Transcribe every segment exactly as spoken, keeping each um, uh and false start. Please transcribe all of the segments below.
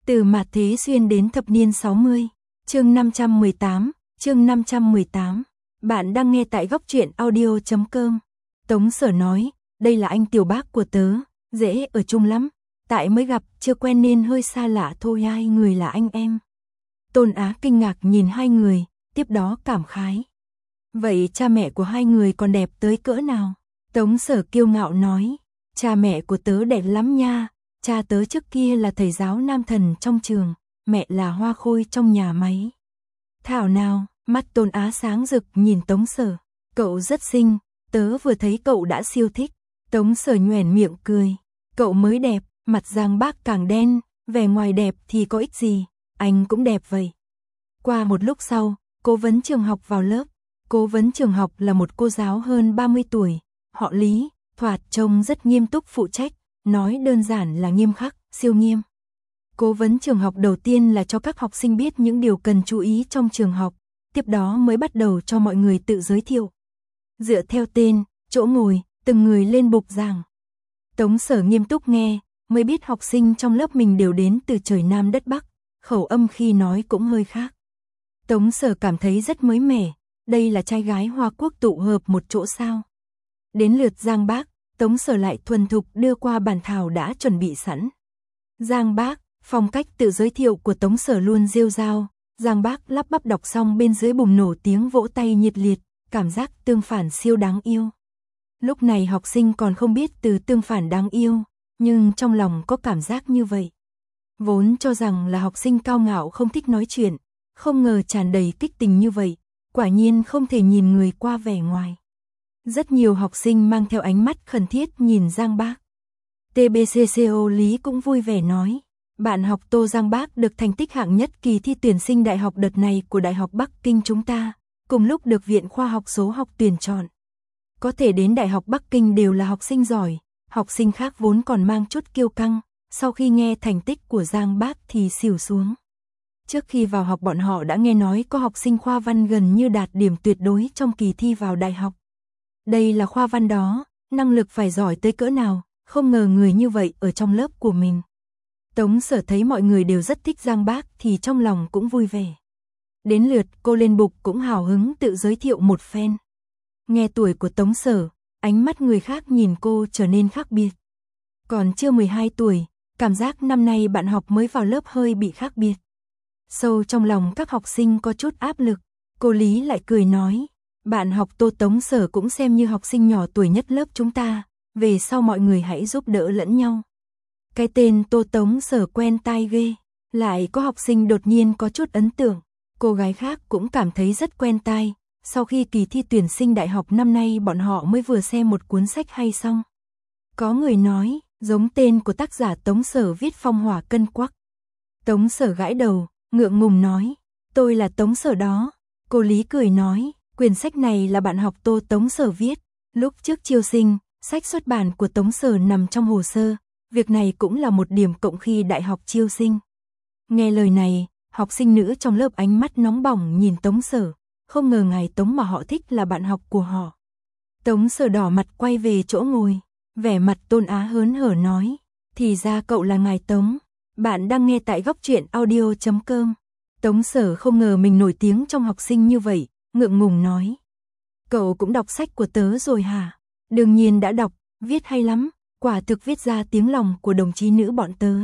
Từ mạt thế xuyên đến thập niên sáu mươi. Chương năm trăm mười tám, chương năm trăm mười tám. Bạn đang nghe tại góc truyện audio chấm com. Tống Sở nói, đây là anh tiểu bác của tớ, dễ ở chung lắm. Tại mới gặp, chưa quen nên hơi xa lạ thôi, hai người là anh em. Tôn Á kinh ngạc nhìn hai người, tiếp đó cảm khái. Vậy cha mẹ của hai người còn đẹp tới cỡ nào? Tống Sở kiêu ngạo nói, cha mẹ của tớ đẹp lắm nha. Cha tớ trước kia là thầy giáo nam thần trong trường, mẹ là hoa khôi trong nhà máy. Thảo nào, mắt Tôn Á sáng rực nhìn Tống Sở, cậu rất xinh, tớ vừa thấy cậu đã siêu thích. Tống Sở nhoẻn miệng cười, cậu mới đẹp, mặt Giang Bác càng đen, vẻ ngoài đẹp thì có ích gì, anh cũng đẹp vậy. Qua một lúc sau, cố vấn trường học vào lớp. Cố vấn trường học là một cô giáo hơn ba mươi tuổi, họ Lý, thoạt trông rất nghiêm túc phụ trách, nói đơn giản là nghiêm khắc, siêu nghiêm. Cố vấn trường học đầu tiên là cho các học sinh biết những điều cần chú ý trong trường học, tiếp đó mới bắt đầu cho mọi người tự giới thiệu. Dựa theo tên, chỗ ngồi, từng người lên bục giảng. Tống Sở nghiêm túc nghe, mới biết học sinh trong lớp mình đều đến từ trời Nam đất Bắc, khẩu âm khi nói cũng hơi khác. Tống Sở cảm thấy rất mới mẻ, đây là trai gái Hoa Quốc tụ hợp một chỗ sao. Đến lượt Giang Bác, Tống Sở lại thuần thục đưa qua bản thảo đã chuẩn bị sẵn. Giang Bác, phong cách tự giới thiệu của Tống Sở luôn rêu rao. Giang Bác lắp bắp đọc xong bên dưới bùng nổ tiếng vỗ tay nhiệt liệt, cảm giác tương phản siêu đáng yêu. Lúc này học sinh còn không biết từ tương phản đáng yêu, nhưng trong lòng có cảm giác như vậy. Vốn cho rằng là học sinh cao ngạo không thích nói chuyện, không ngờ tràn đầy kích tình như vậy, quả nhiên không thể nhìn người qua vẻ ngoài. Rất nhiều học sinh mang theo ánh mắt khẩn thiết nhìn Giang Bác. tê bê xê xê o Lý cũng vui vẻ nói, bạn học Tô Giang Bác được thành tích hạng nhất kỳ thi tuyển sinh đại học đợt này của Đại học Bắc Kinh chúng ta, cùng lúc được Viện Khoa học Số học tuyển chọn. Có thể đến Đại học Bắc Kinh đều là học sinh giỏi, học sinh khác vốn còn mang chút kiêu căng, sau khi nghe thành tích của Giang Bác thì xỉu xuống. Trước khi vào học bọn họ đã nghe nói có học sinh khoa văn gần như đạt điểm tuyệt đối trong kỳ thi vào đại học. Đây là khoa văn đó, năng lực phải giỏi tới cỡ nào, không ngờ người như vậy ở trong lớp của mình. Tống Sở thấy mọi người đều rất thích Giang Bác thì trong lòng cũng vui vẻ. Đến lượt cô lên bục cũng hào hứng tự giới thiệu một phen. Nghe tuổi của Tống Sở, ánh mắt người khác nhìn cô trở nên khác biệt. Còn chưa mười hai tuổi, cảm giác năm nay bạn học mới vào lớp hơi bị khác biệt. Sâu trong lòng các học sinh có chút áp lực, cô Lý lại cười nói, bạn học Tô Tống Sở cũng xem như học sinh nhỏ tuổi nhất lớp chúng ta, về sau mọi người hãy giúp đỡ lẫn nhau. Cái tên Tô Tống Sở quen tai ghê, lại có học sinh đột nhiên có chút ấn tượng, cô gái khác cũng cảm thấy rất quen tai, sau khi kỳ thi tuyển sinh đại học năm nay bọn họ mới vừa xem một cuốn sách hay xong. Có người nói, giống tên của tác giả Tống Sở viết phong hỏa cân quắc. Tống Sở gãi đầu, ngượng ngùng nói, tôi là Tống Sở đó. Cô Lý cười nói, quyển sách này là bạn học Tô Tống Sở viết, lúc trước chiêu sinh, sách xuất bản của Tống Sở nằm trong hồ sơ, việc này cũng là một điểm cộng khi đại học chiêu sinh. Nghe lời này, học sinh nữ trong lớp ánh mắt nóng bỏng nhìn Tống Sở, không ngờ ngài Tống mà họ thích là bạn học của họ. Tống Sở đỏ mặt quay về chỗ ngồi, vẻ mặt Tôn Á hớn hở nói, thì ra cậu là ngài Tống. Bạn đang nghe tại góc truyện audio chấm com. Tống Sở không ngờ mình nổi tiếng trong học sinh như vậy, ngượng ngùng nói. Cậu cũng đọc sách của tớ rồi hả? Đương nhiên đã đọc, viết hay lắm, quả thực viết ra tiếng lòng của đồng chí nữ bọn tớ.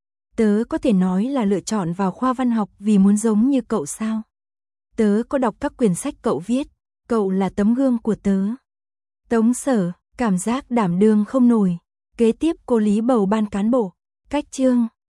Tớ có thể nói là lựa chọn vào khoa văn học vì muốn giống như cậu sao? Tớ có đọc các quyển sách cậu viết, cậu là tấm gương của tớ. Tống Sở, cảm giác đảm đương không nổi. Kế tiếp cô Lý bầu ban cán bộ. Cách chương